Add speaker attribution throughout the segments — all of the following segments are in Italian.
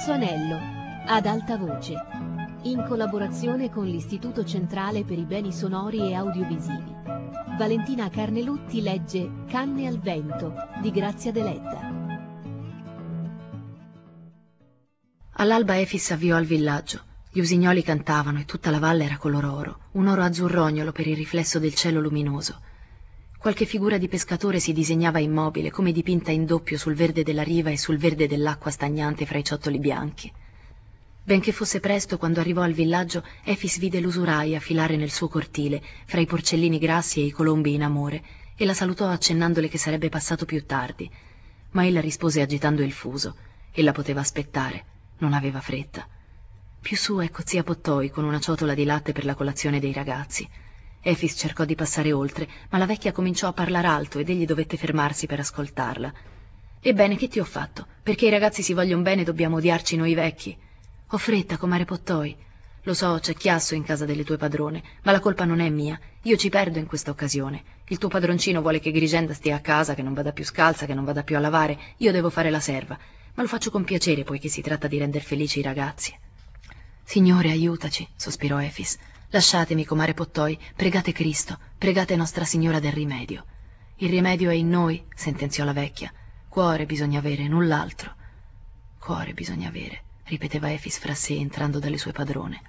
Speaker 1: Terzo anello, ad alta voce, in collaborazione con l'Istituto Centrale per i Beni Sonori e Audiovisivi. Valentina Carnelutti legge Canne al vento di Grazia Deledda.
Speaker 2: All'alba Efix s'avviò al villaggio. Gli usignoli cantavano e tutta la valle era color oro, un oro azzurrognolo per il riflesso del cielo luminoso. Qualche figura di pescatore si disegnava immobile, come dipinta in doppio sul verde della riva e sul verde dell'acqua stagnante fra i ciottoli bianchi. Benché fosse presto, quando arrivò al villaggio, Efix vide l'usuraia filare nel suo cortile, fra i porcellini grassi e i colombi in amore, e la salutò accennandole che sarebbe passato più tardi. Ma ella rispose agitando il fuso. Ella poteva aspettare, non aveva fretta. Più su ecco zia Pottoi con una ciotola di latte per la colazione dei ragazzi. Efix cercò di passare oltre, ma la vecchia cominciò a parlare alto ed egli dovette fermarsi per ascoltarla. «Ebbene, che ti ho fatto? Perché i ragazzi si vogliono bene dobbiamo odiarci noi vecchi?» «Ho fretta, comare Pottoi. Lo so, c'è chiasso in casa delle tue padrone, ma la colpa non è mia. Io ci perdo in questa occasione. Il tuo padroncino vuole che Grigenda stia a casa, che non vada più scalza, che non vada più a lavare. Io devo fare la serva, ma lo faccio con piacere poiché si tratta di render felici i ragazzi». «Signore, aiutaci», sospirò Efix. «Lasciatemi, comare Pottoi, pregate Cristo, pregate Nostra Signora del rimedio». «Il rimedio è in noi», sentenziò la vecchia. «Cuore bisogna avere, null'altro». «Cuore bisogna avere», ripeteva Efix fra sé entrando dalle sue padrone.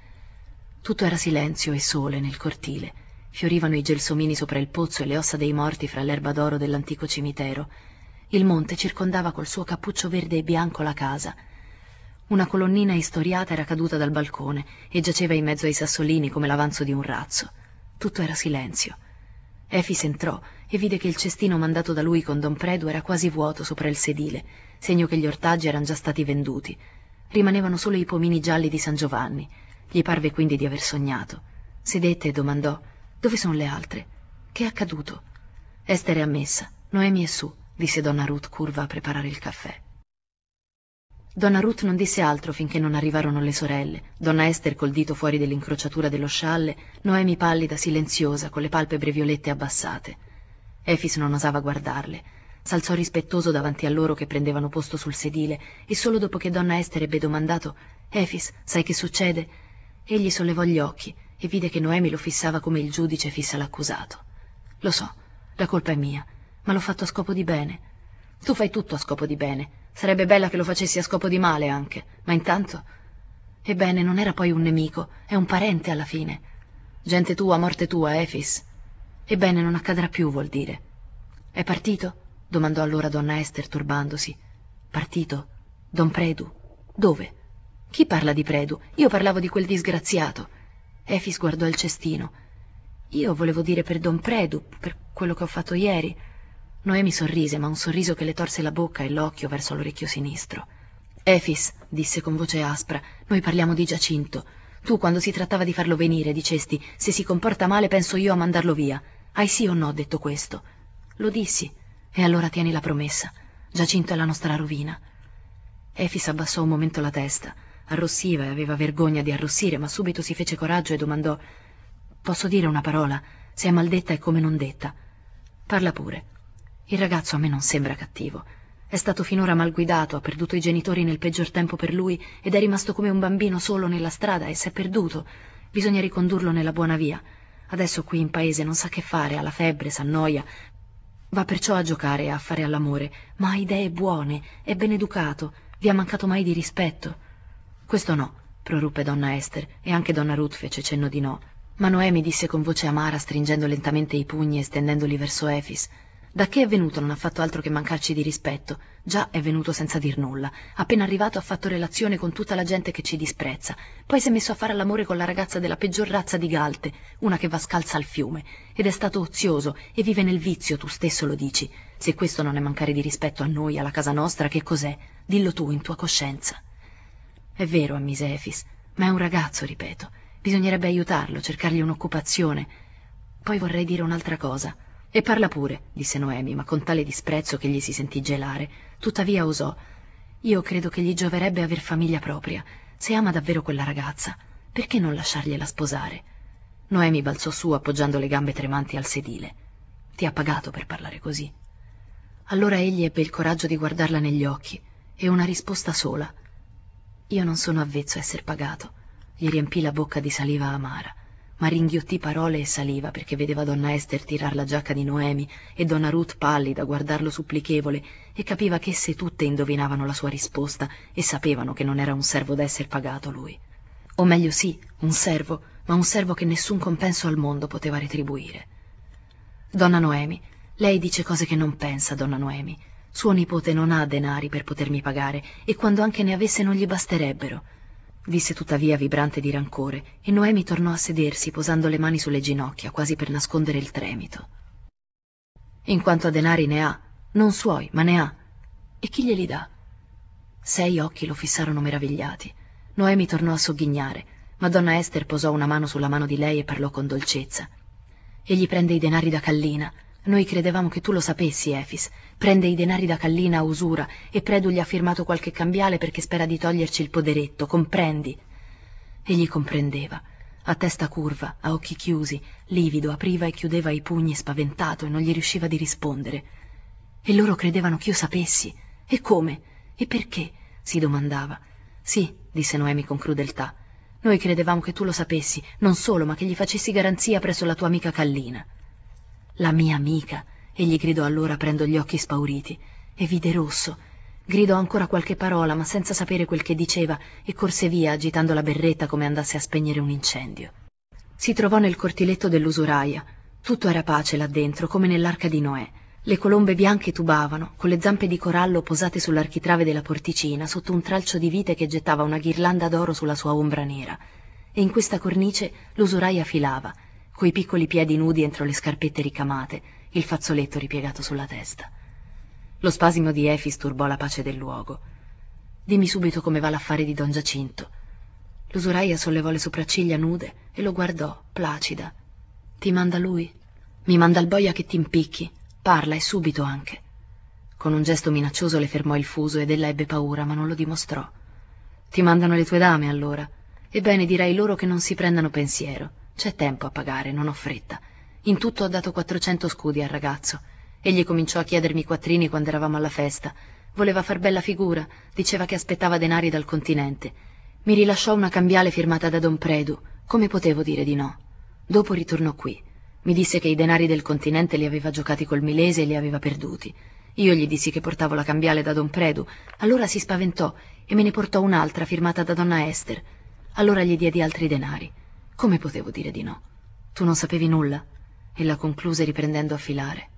Speaker 2: Tutto era silenzio e sole nel cortile. Fiorivano i gelsomini sopra il pozzo e le ossa dei morti fra l'erba d'oro dell'antico cimitero. Il monte circondava col suo cappuccio verde e bianco la casa. Una colonnina istoriata era caduta dal balcone e giaceva in mezzo ai sassolini come l'avanzo di un razzo. Tutto era silenzio. Efix entrò e vide che il cestino mandato da lui con don Predu era quasi vuoto sopra il sedile, segno che gli ortaggi erano già stati venduti. Rimanevano solo i pomini gialli di San Giovanni. Gli parve quindi di aver sognato. Sedette e domandò: «Dove sono le altre? Che è accaduto?» «Ester è ammessa, Noemi è su», disse donna Ruth curva a preparare il caffè. Donna Ruth non disse altro finché non arrivarono le sorelle, donna Ester col dito fuori dell'incrociatura dello scialle, Noemi pallida, silenziosa, con le palpebre violette abbassate. Efix non osava guardarle. S'alzò rispettoso davanti a loro che prendevano posto sul sedile e solo dopo che donna Ester ebbe domandato «Efix, sai che succede?» Egli sollevò gli occhi e vide che Noemi lo fissava come il giudice fissa l'accusato. «Lo so, la colpa è mia, ma l'ho fatto a scopo di bene». «Tu fai tutto a scopo di bene. Sarebbe bella che lo facessi a scopo di male anche, ma intanto...» «Ebbene, non era poi un nemico, è un parente alla fine. Gente tua, morte tua, Efix. Ebbene, non accadrà più, vuol dire». «È partito?» domandò allora donna Ester turbandosi. «Partito? Don Predu? Dove? Chi parla di Predu? Io parlavo di quel disgraziato». Efix guardò il cestino. «Io volevo dire per Don Predu, per quello che ho fatto ieri». Noemi sorrise, ma un sorriso che le torse la bocca e l'occhio verso l'orecchio sinistro. «Efix», disse con voce aspra, «noi parliamo di Giacinto. Tu, quando si trattava di farlo venire, dicesti: se si comporta male penso io a mandarlo via. Hai sì o no detto questo?» «Lo dissi. E allora tieni la promessa. Giacinto è la nostra rovina». Efix abbassò un momento la testa. Arrossiva e aveva vergogna di arrossire, ma subito si fece coraggio e domandò: «Posso dire una parola? Se è maldetta è come non detta». «Parla pure». «Il ragazzo a me non sembra cattivo. È stato finora mal guidato, ha perduto i genitori nel peggior tempo per lui ed è rimasto come un bambino solo nella strada e s'è perduto. Bisogna ricondurlo nella buona via. Adesso qui in paese non sa che fare, ha la febbre, s'annoia. Va perciò a giocare e a fare all'amore, ma ha idee buone, è ben educato, vi ha mancato mai di rispetto?» «Questo no», proruppe donna Ester, e anche donna Ruth fece cenno di no. Ma Noemi disse con voce amara, stringendo lentamente i pugni e stendendoli verso Efix: «Da che è venuto non ha fatto altro che mancarci di rispetto. Già è venuto senza dir nulla. Appena arrivato ha fatto relazione con tutta la gente che ci disprezza. Poi si è messo a fare all'amore con la ragazza della peggior razza di Galte, una che va scalza al fiume. Ed è stato ozioso e vive nel vizio, tu stesso lo dici. Se questo non è mancare di rispetto a noi, alla casa nostra, che cos'è? Dillo tu in tua coscienza». «È vero», ammise Efix, «ma è un ragazzo, ripeto. Bisognerebbe aiutarlo, cercargli un'occupazione. Poi vorrei dire un'altra cosa». «E parla pure», disse Noemi, ma con tale disprezzo che gli si sentì gelare. Tuttavia osò: «Io credo che gli gioverebbe aver famiglia propria. Se ama davvero quella ragazza, perché non lasciargliela sposare?» Noemi balzò su appoggiando le gambe tremanti al sedile. «Ti ha pagato per parlare così». Allora egli ebbe il coraggio di guardarla negli occhi, e una risposta sola: Io non sono avvezzo a esser pagato. Gli riempì la bocca di saliva amara, ma ringhiottì parole e saliva perché vedeva donna Ester tirar la giacca di Noemi e donna Ruth pallida guardarlo supplichevole e capiva che esse tutte indovinavano la sua risposta e sapevano che non era un servo da esser pagato lui. O meglio sì, un servo, ma un servo che nessun compenso al mondo poteva retribuire. Donna Noemi, lei dice cose che non pensa, donna Noemi. Suo nipote non ha denari per potermi pagare e quando anche ne avesse non gli basterebbero. Disse tuttavia vibrante di rancore e Noemi tornò a sedersi posando le mani sulle ginocchia quasi per nascondere il tremito. In quanto a denari ne ha, non suoi, ma ne ha. E chi glieli dà? 6 occhi lo fissarono meravigliati. Noemi tornò a sogghignare, ma donna Ester posò una mano sulla mano di lei e parlò con dolcezza. Egli prende i denari da Kallina. Noi credevamo che tu lo sapessi, Efis. Prende i denari da Kallina a usura e Predu gli ha firmato qualche cambiale perché spera di toglierci il poderetto, comprendi? Egli comprendeva. A testa curva, a occhi chiusi, livido, apriva e chiudeva i pugni spaventato e non gli riusciva di rispondere. E loro credevano che io sapessi. E come? E perché? Si domandava. Sì, disse Noemi con crudeltà. Noi credevamo che tu lo sapessi, non solo, ma che gli facessi garanzia presso la tua amica Kallina. La mia amica, egli gridò allora aprendo gli occhi spauriti, e vide rosso. Gridò ancora qualche parola, ma senza sapere quel che diceva, e corse via agitando la berretta come andasse a spegnere un incendio. Si trovò nel cortiletto dell'usuraia. Tutto era pace là dentro, come nell'arca di Noè. Le colombe bianche tubavano, con le zampe di corallo posate sull'architrave della porticina, sotto un tralcio di vite che gettava una ghirlanda d'oro sulla sua ombra nera. E in questa cornice l'usuraia filava, coi piccoli piedi nudi entro le scarpette ricamate, il fazzoletto ripiegato sulla testa. Lo spasimo di Efis turbò la pace del luogo. Dimmi subito come va l'affare di Don Giacinto. L'usuraia sollevò le sopracciglia nude e lo guardò, placida. Ti manda lui? Mi manda il boia che ti impicchi. Parla e subito anche. Con un gesto minaccioso le fermò il fuso ed ella ebbe paura, ma non lo dimostrò. Ti mandano le tue dame, allora? Ebbene, direi loro che non si prendano pensiero. C'è tempo a pagare, non ho fretta. In tutto ho dato 400 scudi al ragazzo. Egli cominciò a chiedermi quattrini quando eravamo alla festa. Voleva far bella figura, diceva che aspettava denari dal continente. Mi rilasciò una cambiale firmata da Don Predu. Come potevo dire di no? Dopo ritornò qui. Mi disse che i denari del continente li aveva giocati col Milese e li aveva perduti. Io gli dissi che portavo la cambiale da Don Predu. Allora si spaventò e me ne portò un'altra firmata da donna Ester. Allora gli diedi altri denari. Come potevo dire di no? Tu non sapevi nulla? Ella concluse riprendendo a filare.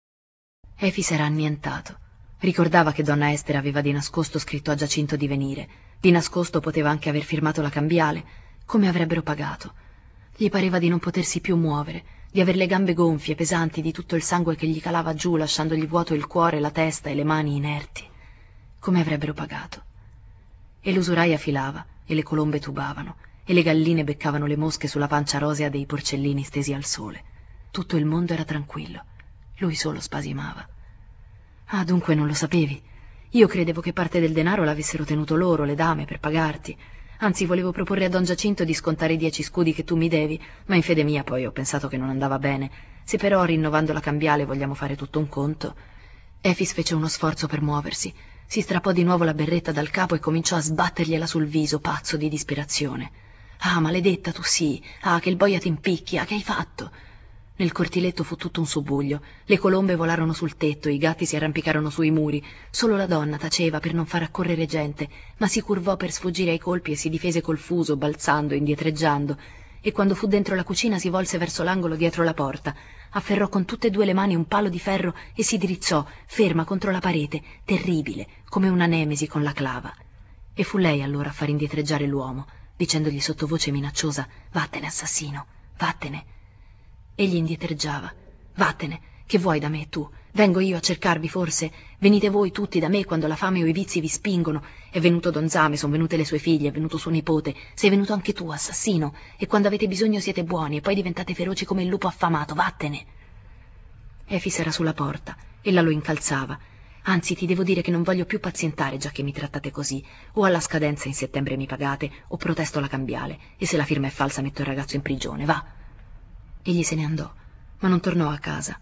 Speaker 2: Efis era annientato. Ricordava che donna Ester aveva di nascosto scritto a Giacinto di venire. Di nascosto poteva anche aver firmato la cambiale. Come avrebbero pagato? Gli pareva di non potersi più muovere, di aver le gambe gonfie, pesanti, di tutto il sangue che gli calava giù, lasciandogli vuoto il cuore, la testa e le mani inerti. Come avrebbero pagato? E l'usuraia filava, e le colombe tubavano, e le galline beccavano le mosche sulla pancia rosea dei porcellini stesi al sole. Tutto il mondo era tranquillo. Lui solo spasimava. Ah, dunque non lo sapevi? Io credevo che parte del denaro l'avessero tenuto loro, le dame, per pagarti. Anzi, volevo proporre a Don Giacinto di scontare i 10 scudi che tu mi devi, ma in fede mia poi ho pensato che non andava bene. Se però, rinnovando la cambiale, vogliamo fare tutto un conto... Efis fece uno sforzo per muoversi. Si strappò di nuovo la berretta dal capo e cominciò a sbattergliela sul viso, pazzo di disperazione. Ah, maledetta tu sì! Ah, che il boia t'impicchi! Ah, che hai fatto? Nel cortiletto fu tutto un subbuglio. Le colombe volarono sul tetto, i gatti si arrampicarono sui muri. Solo la donna taceva per non far accorrere gente, ma si curvò per sfuggire ai colpi e si difese col fuso, balzando, indietreggiando. E quando fu dentro la cucina si volse verso l'angolo dietro la porta. Afferrò con tutte e 2 le mani un palo di ferro e si dirizzò, ferma contro la parete, terribile, come una nemesi con la clava. E fu lei allora a far indietreggiare l'uomo, dicendogli sottovoce minacciosa: «Vattene, assassino, vattene!» Egli indietreggiava. «Vattene, che vuoi da me tu? Vengo io a cercarvi forse? Venite voi tutti da me quando la fame o i vizi vi spingono? È venuto Don Zame, son venute le sue figlie, è venuto suo nipote, sei venuto anche tu, assassino, e quando avete bisogno siete buoni e poi diventate feroci come il lupo affamato, vattene!» Efis era sulla porta, ella lo incalzava. «Anzi, ti devo dire che non voglio più pazientare già che mi trattate così. O alla scadenza in settembre mi pagate, o protesto la cambiale, e se la firma è falsa metto il ragazzo in prigione, va!» Egli se ne andò, ma non tornò a casa.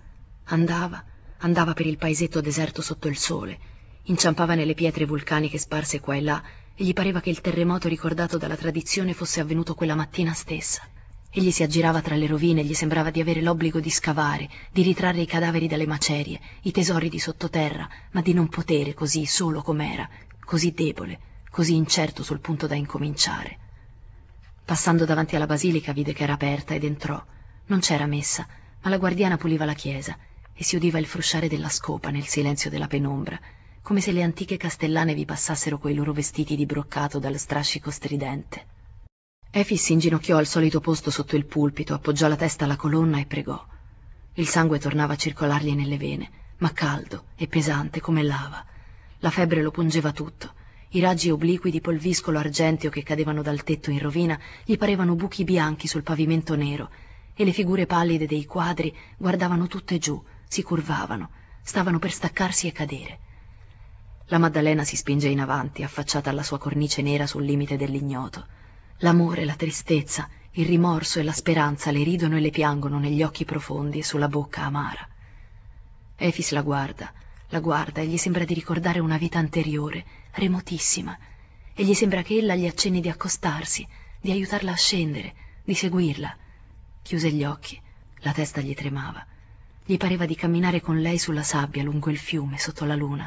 Speaker 2: Andava per il paesetto deserto sotto il sole, inciampava nelle pietre vulcaniche sparse qua e là e gli pareva che il terremoto ricordato dalla tradizione fosse avvenuto quella mattina stessa. Egli si aggirava tra le rovine e gli sembrava di avere l'obbligo di scavare, di ritrarre i cadaveri dalle macerie, i tesori di sottoterra, ma di non potere così solo com'era, così debole, così incerto sul punto da incominciare. Passando davanti alla basilica vide che era aperta ed entrò. Non c'era messa, ma la guardiana puliva la chiesa e si udiva il frusciare della scopa nel silenzio della penombra, come se le antiche castellane vi passassero coi loro vestiti di broccato dal strascico stridente. Efis si inginocchiò al solito posto sotto il pulpito, appoggiò la testa alla colonna e pregò. Il sangue tornava a circolargli nelle vene, ma caldo e pesante come lava. La febbre lo pungeva tutto. I raggi obliqui di polviscolo argenteo che cadevano dal tetto in rovina gli parevano buchi bianchi sul pavimento nero, e le figure pallide dei quadri guardavano tutte giù, si curvavano, stavano per staccarsi e cadere. La Maddalena si spinge in avanti, affacciata alla sua cornice nera sul limite dell'ignoto. L'amore, la tristezza, il rimorso e la speranza le ridono e le piangono negli occhi profondi e sulla bocca amara. Efis la guarda e gli sembra di ricordare una vita anteriore, remotissima, e gli sembra che ella gli accenni di accostarsi, di aiutarla a scendere, di seguirla. Chiuse gli occhi, la testa gli tremava. Gli pareva di camminare con lei sulla sabbia lungo il fiume, sotto la luna.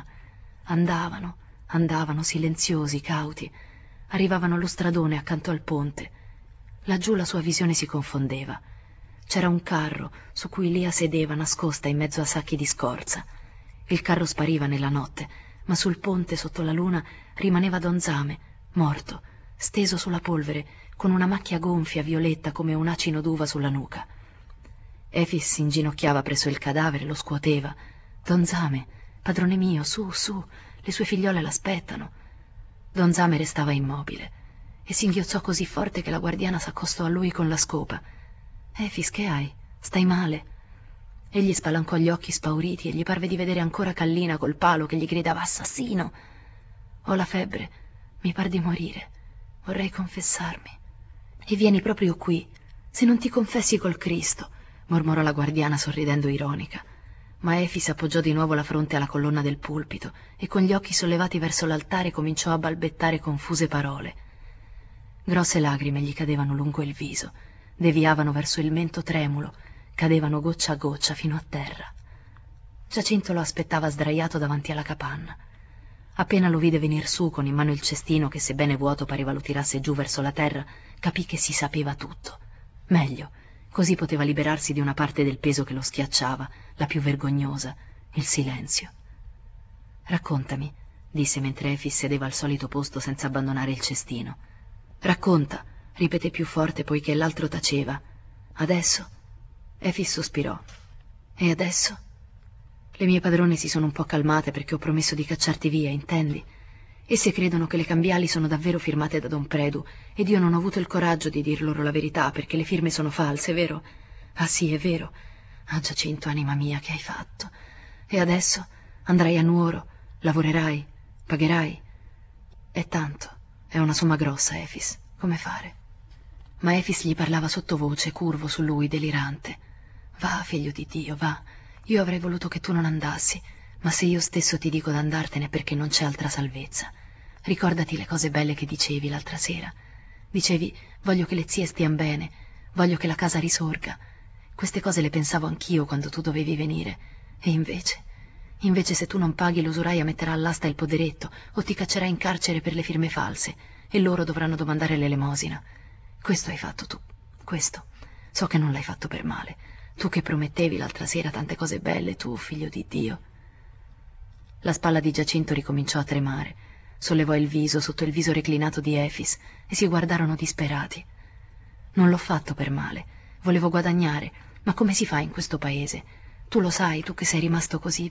Speaker 2: Andavano silenziosi, cauti. Arrivavano allo stradone accanto al ponte. Laggiù la sua visione si confondeva. C'era un carro su cui Lia sedeva nascosta in mezzo a sacchi di scorza. Il carro spariva nella notte, ma sul ponte sotto la luna rimaneva Don Zame, morto, steso sulla polvere, con una macchia gonfia violetta come un acino d'uva sulla nuca. Efis si inginocchiava presso il cadavere, lo scuoteva. Don Zame, padrone mio, su, le sue figliole l'aspettano. Don Zame restava immobile e singhiozzò così forte che la guardiana s'accostò a lui con la scopa. Efis, che hai? Stai male? Egli spalancò gli occhi spauriti e gli parve di vedere ancora Kallina col palo che gli gridava assassino. Ho la febbre, mi par di morire, vorrei confessarmi. E vieni proprio qui, se non ti confessi col Cristo, mormorò la guardiana sorridendo ironica. Ma Efis appoggiò di nuovo la fronte alla colonna del pulpito e con gli occhi sollevati verso l'altare cominciò a balbettare confuse parole. Grosse lagrime gli cadevano lungo il viso, deviavano verso il mento tremulo, cadevano goccia a goccia fino a terra. Giacinto lo aspettava sdraiato davanti alla capanna. Appena lo vide venir su con in mano il cestino che, sebbene vuoto, pareva lo tirasse giù verso la terra, capì che si sapeva tutto. Meglio, così poteva liberarsi di una parte del peso che lo schiacciava, la più vergognosa, il silenzio. Raccontami, disse mentre Efis sedeva al solito posto senza abbandonare il cestino. Racconta, ripeté più forte poiché l'altro taceva. Adesso? Efis sospirò. E adesso? Le mie padrone si sono un po' calmate perché ho promesso di cacciarti via, intendi? Esse credono che le cambiali sono davvero firmate da Don Predu ed io non ho avuto il coraggio di dir loro la verità perché le firme sono false, vero? Ah sì, è vero. Ah Giacinto, anima mia, che hai fatto? E adesso? Andrai a Nuoro? Lavorerai? Pagherai? È tanto. È una somma grossa, Efis. Come fare? Ma Efis gli parlava sottovoce, curvo su lui, delirante. Va, figlio di Dio, va. Io avrei voluto che tu non andassi, ma se io stesso ti dico d'andartene è perché non c'è altra salvezza. Ricordati le cose belle che dicevi l'altra sera. Dicevi, voglio che le zie stian bene, voglio che la casa risorga. Queste cose le pensavo anch'io quando tu dovevi venire. E invece se tu non paghi l'usuraia metterà all'asta il poderetto o ti caccerà in carcere per le firme false e loro dovranno domandare l'elemosina. Questo hai fatto tu, questo. So che non l'hai fatto per male. Tu che promettevi l'altra sera tante cose belle, tu, figlio di Dio. La spalla di Giacinto ricominciò a tremare. Sollevò il viso sotto il viso reclinato di Efis e si guardarono disperati. Non l'ho fatto per male. Volevo guadagnare. Ma come si fa in questo paese? Tu lo sai, tu che sei rimasto così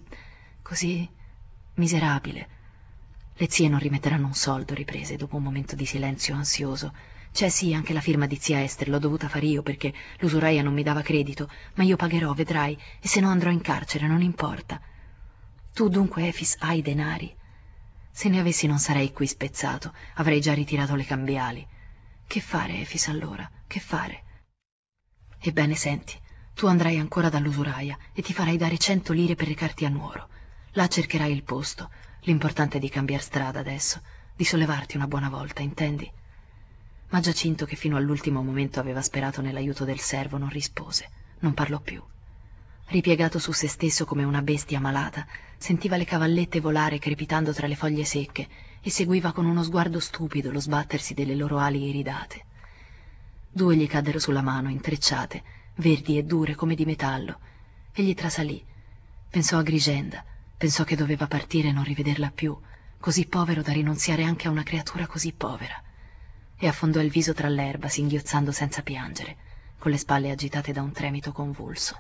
Speaker 2: miserabile. Le zie non rimetteranno un soldo, riprese dopo un momento di silenzio ansioso. C'è sì, anche la firma di zia Ester l'ho dovuta fare io perché l'usuraia non mi dava credito, ma io pagherò, vedrai, e se no andrò in carcere, non importa. Tu dunque, Efis, hai denari? Se ne avessi non sarei qui spezzato, avrei già ritirato le cambiali. Che fare, Efis, allora? Che fare? Ebbene, senti, tu andrai ancora dall'usuraia e ti farai dare 100 lire per recarti a Nuoro. Là cercherai il posto. L'importante è di cambiar strada adesso. di sollevarti una buona volta, intendi? Ma Giacinto, che fino all'ultimo momento aveva sperato nell'aiuto del servo, non rispose, non parlò più. Ripiegato su se stesso come una bestia malata, sentiva le cavallette volare crepitando tra le foglie secche e seguiva con uno sguardo stupido lo sbattersi delle loro ali iridate. Due gli caddero sulla mano, intrecciate, verdi e dure come di metallo. Egli trasalì. Pensò a Grigenda, pensò che doveva partire e non rivederla più, così povero da rinunziare anche a una creatura così povera, e affondò il viso tra l'erba, singhiozzando senza piangere, con le spalle agitate da un tremito convulso.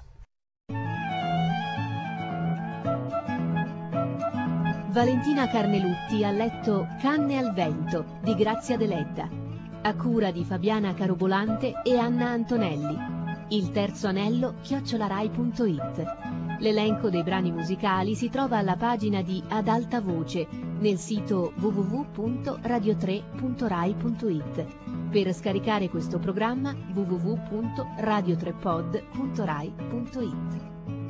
Speaker 1: Valentina Carnelutti ha letto Canne al vento di Grazia Deledda, a cura di Fabiana Carobolante e Anna Antonelli. Il terzo anello @rai.it. L'elenco dei brani musicali si trova alla pagina di Ad alta voce nel sito www.radio3.rai.it. Per scaricare questo programma www.radio3pod.rai.it.